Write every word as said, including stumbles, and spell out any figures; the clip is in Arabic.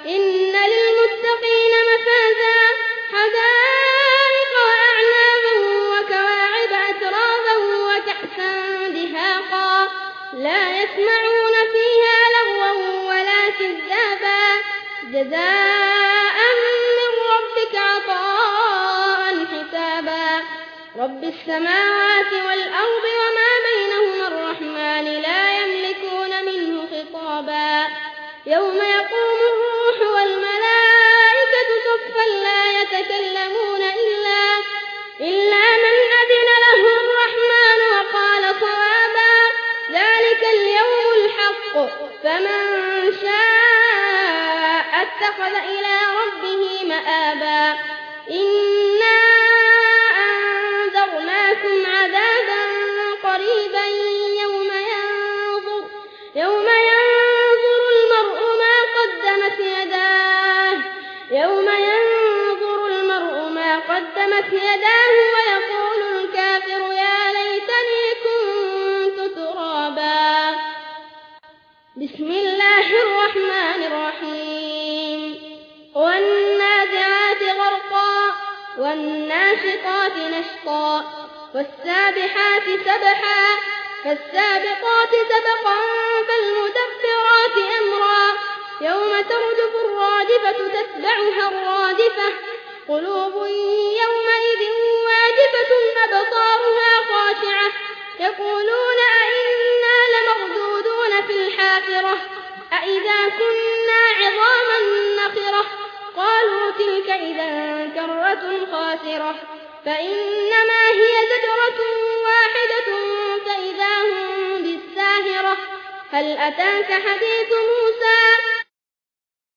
إن للمتقين مفازا حدائق وأعنابا وكواعب أترابا وكأسا دهاقا لا يسمعون فيها لغوا ولا كذابا جزاء من ربك عطاء حسابا رب السماوات والأرض وما بينهما الرحمن لا يملكون منه خطابا يوم يقوم الروح والملائكة صفا لا يتكلمون إلا, إلا من أذن له الرحمن وقال صوابا ذلك اليوم الحق فمن شاء اتخذ إلى ربه مآبا إنا أنذرناكم عذابا قريبا يوم ينظر, يوم ينظر المرء ما قدمت يداه يوم ينظر المرء ما قدمت يداه ويقول الكافر يا ليتني كنت ترابا بسم الله الرحمن الرحيم والنازعات غرقا والناشطات نشطا والسابحات سبحا فالسابقات سبقا فالمدبرات أمرا يوم ترجف الراجفة تتبعها الرادفة قلوب يومئذ واجفة أبصارها خاشعة يقولون أئنا لمردودون في الحافرة أئذا كنا عظاما نخرة قالوا تلك إذا كرة خاسرة فإنما هي زجرة واحدة فإذا هم بالساهرة هل أتاك حديث موسى